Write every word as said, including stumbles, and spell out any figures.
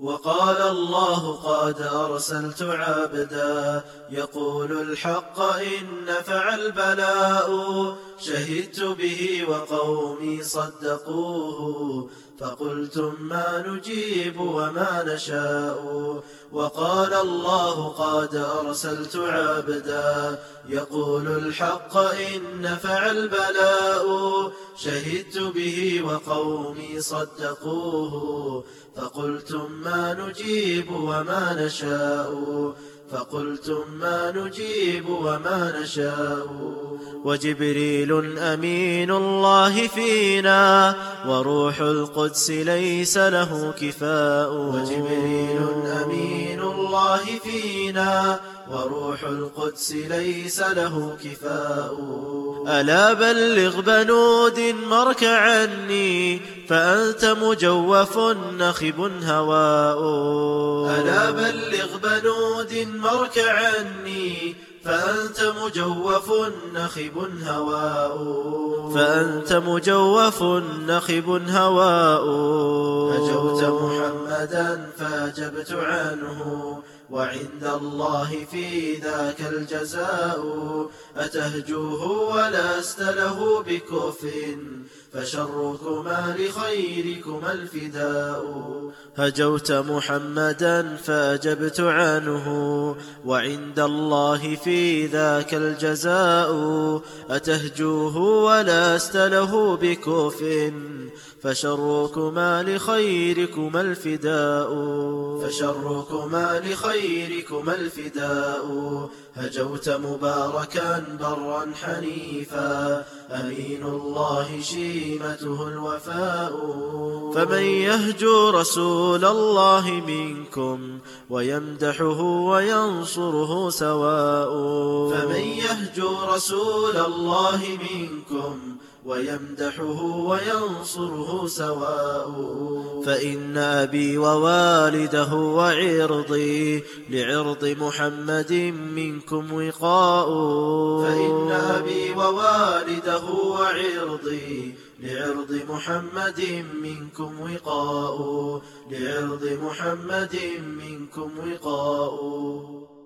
وقال الله قد أرسلت عبدا يقول الحق إن نفع البلاء شهدت به وقومي صدقوه فقلتم ما نجيب وما نشاء. وقال الله قد أرسلت عبدا يقول الحق إن نفع البلاء شهدت به وقومي صدقوه فقلتم ما نجيب وما نشاء فقلتم ما نجيب وما نشاء. وجبريل أمين الله فينا وروح القدس ليس له كفاء. وجبريل أمين الله فينا وروح القدس ليس له كفاء. ألا بلغ بنود مرك عني فأنت مجوف نخب هواء. ألا بلغ بنود مرك عني فأنت مجوف نخب هواء. فأنت مجوف نخب هواء. هجوت محمدا فأجبت عنه وعند الله في ذاك الجزاء. أتهجوه ولست له بكفء فشركما لخيركما الفداء. هجوت محمدا فأجبت عنه وعند الله في ذاك الجزاء. أتهجوه ولست له بكفء فشركما لخيركما الفداء. فشركما لخيركما الفداء. هجوت مباركا برا حنيفا أمين الله شيمته الوفاء. فمن يهجو رسول الله منكم ويمدحه وينصره سواء. فمن يهجو رسول الله منكم ويمدحه وينصره سواء. فإن أبي ووالده وعرضي لعرض محمد منكم وقاء. فإن أبي ووالده وعرضي لعرض محمد منكم وقاء. لعرض محمد منكم وقاء.